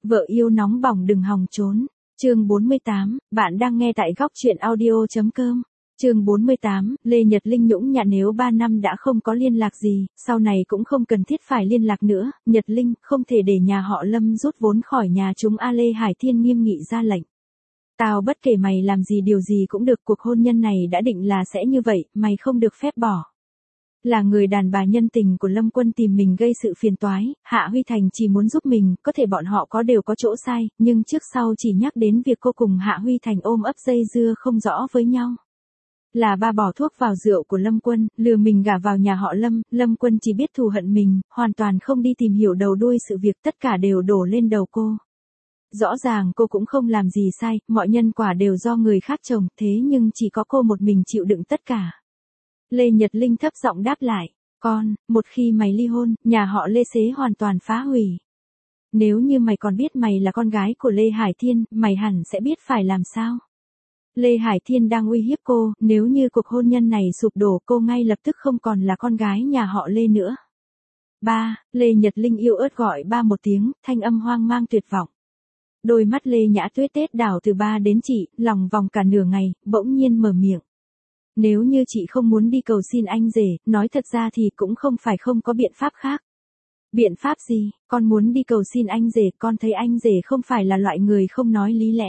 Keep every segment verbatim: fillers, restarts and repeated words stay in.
Vợ yêu nóng bỏng đừng hòng trốn. Chương bốn mươi tám, bạn đang nghe tại góc truyện audio chấm com. Chương bốn mươi tám, Lê Nhật Linh nhũng nhặn nếu ba năm đã không có liên lạc gì, sau này cũng không cần thiết phải liên lạc nữa, Nhật Linh không thể để nhà họ Lâm rút vốn khỏi nhà chúng. A Lê Hải Thiên nghiêm nghị ra lệnh. Tao bất kể mày làm gì điều gì cũng được, cuộc hôn nhân này đã định là sẽ như vậy, mày không được phép bỏ. Là người đàn bà nhân tình của Lâm Quân tìm mình gây sự phiền toái, Hạ Huy Thành chỉ muốn giúp mình, có thể bọn họ có đều có chỗ sai, nhưng trước sau chỉ nhắc đến việc cô cùng Hạ Huy Thành ôm ấp dây dưa không rõ với nhau. Là ba bỏ thuốc vào rượu của Lâm Quân, lừa mình gả vào nhà họ Lâm, Lâm Quân chỉ biết thù hận mình, hoàn toàn không đi tìm hiểu đầu đuôi sự việc, tất cả đều đổ lên đầu cô. Rõ ràng cô cũng không làm gì sai, mọi nhân quả đều do người khác trồng, thế nhưng chỉ có cô một mình chịu đựng tất cả. Lê Nhật Linh thấp giọng đáp lại, con, một khi mày ly hôn, nhà họ Lê xế hoàn toàn phá hủy. Nếu như mày còn biết mày là con gái của Lê Hải Thiên, mày hẳn sẽ biết phải làm sao. Lê Hải Thiên đang uy hiếp cô, nếu như cuộc hôn nhân này sụp đổ cô ngay lập tức không còn là con gái nhà họ Lê nữa. Ba, Lê Nhật Linh yêu ớt gọi ba một tiếng, thanh âm hoang mang tuyệt vọng. Đôi mắt Lê Nhã Tuyết tết đảo từ ba đến chị, lòng vòng cả nửa ngày, bỗng nhiên mở miệng. Nếu như chị không muốn đi cầu xin anh rể, nói thật ra thì cũng không phải không có biện pháp khác. Biện pháp gì? Con muốn đi cầu xin anh rể, con thấy anh rể không phải là loại người không nói lý lẽ.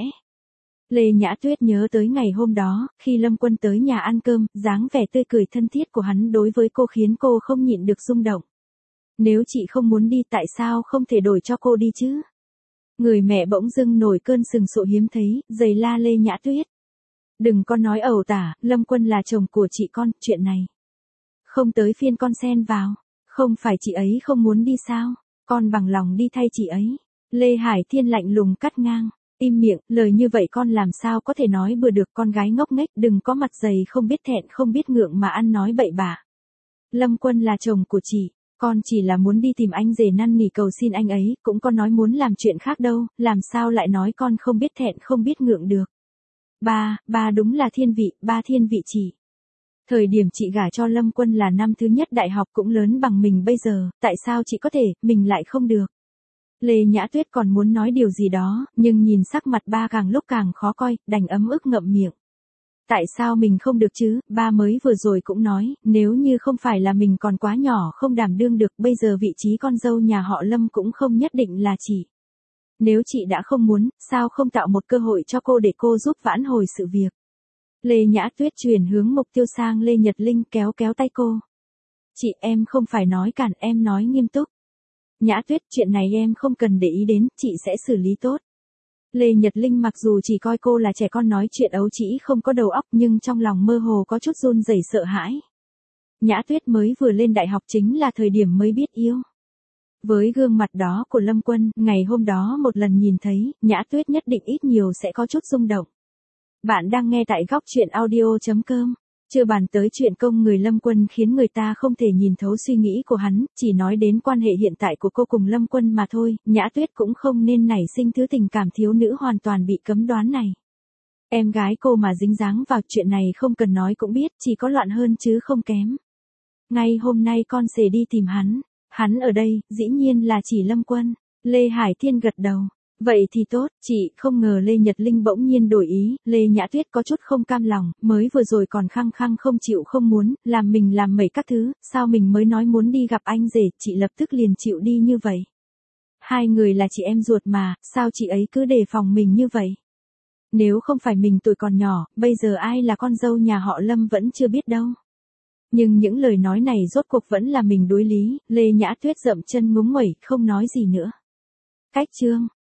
Lê Nhã Tuyết nhớ tới ngày hôm đó, khi Lâm Quân tới nhà ăn cơm, dáng vẻ tươi cười thân thiết của hắn đối với cô khiến cô không nhịn được rung động. Nếu chị không muốn đi tại sao không thể đổi cho cô đi chứ? Người mẹ bỗng dưng nổi cơn sừng sộ hiếm thấy, giày la Lê Nhã Tuyết. Đừng có nói ẩu tả, Lâm Quân là chồng của chị con, chuyện này không tới phiên con xen vào. Không phải chị ấy không muốn đi sao? Con bằng lòng đi thay chị ấy. Lê Hải Thiên lạnh lùng cắt ngang. Im miệng, lời như vậy con làm sao có thể nói bừa được, con gái ngốc nghếch, đừng có mặt dày không biết thẹn không biết ngượng mà ăn nói bậy bạ. Lâm Quân là chồng của chị, con chỉ là muốn đi tìm anh rể năn nỉ cầu xin anh ấy, cũng có nói muốn làm chuyện khác đâu, làm sao lại nói con không biết thẹn không biết ngượng được. Ba, ba đúng là thiên vị, ba thiên vị chị. Thời điểm chị gả cho Lâm Quân là năm thứ nhất đại học cũng lớn bằng mình bây giờ, tại sao chị có thể, mình lại không được. Lê Nhã Tuyết còn muốn nói điều gì đó, nhưng nhìn sắc mặt ba càng lúc càng khó coi, đành ấm ức ngậm miệng. Tại sao mình không được chứ, ba mới vừa rồi cũng nói, nếu như không phải là mình còn quá nhỏ không đảm đương được, bây giờ vị trí con dâu nhà họ Lâm cũng không nhất định là chị. Nếu chị đã không muốn, sao không tạo một cơ hội cho cô để cô giúp vãn hồi sự việc. Lê Nhã Tuyết chuyển hướng mục tiêu sang Lê Nhật Linh kéo kéo tay cô. Chị em không phải nói cản, em nói nghiêm túc. Nhã Tuyết, chuyện này em không cần để ý đến, chị sẽ xử lý tốt. Lê Nhật Linh mặc dù chỉ coi cô là trẻ con nói chuyện ấu trĩ không có đầu óc nhưng trong lòng mơ hồ có chút run rẩy sợ hãi. Nhã Tuyết mới vừa lên đại học chính là thời điểm mới biết yêu. Với gương mặt đó của Lâm Quân, ngày hôm đó một lần nhìn thấy, Nhã Tuyết nhất định ít nhiều sẽ có chút rung động. Bạn đang nghe tại góc truyện audio chấm com. Chưa bàn tới chuyện công người Lâm Quân khiến người ta không thể nhìn thấu suy nghĩ của hắn, chỉ nói đến quan hệ hiện tại của cô cùng Lâm Quân mà thôi, Nhã Tuyết cũng không nên nảy sinh thứ tình cảm thiếu nữ hoàn toàn bị cấm đoán này. Em gái cô mà dính dáng vào chuyện này không cần nói cũng biết, chỉ có loạn hơn chứ không kém. Ngay hôm nay con sẽ đi tìm hắn, hắn ở đây, dĩ nhiên là chỉ Lâm Quân. Lê Hải Thiên gật đầu. Vậy thì tốt, chị, không ngờ Lê Nhật Linh bỗng nhiên đổi ý, Lê Nhã Tuyết có chút không cam lòng, mới vừa rồi còn khăng khăng không chịu không muốn, làm mình làm mẩy các thứ, sao mình mới nói muốn đi gặp anh rể, chị lập tức liền chịu đi như vậy. Hai người là chị em ruột mà, sao chị ấy cứ đề phòng mình như vậy? Nếu không phải mình tuổi còn nhỏ, bây giờ ai là con dâu nhà họ Lâm vẫn chưa biết đâu. Nhưng những lời nói này rốt cuộc vẫn là mình đối lý, Lê Nhã Tuyết dậm chân ngúng nguẩy, không nói gì nữa. Cách chương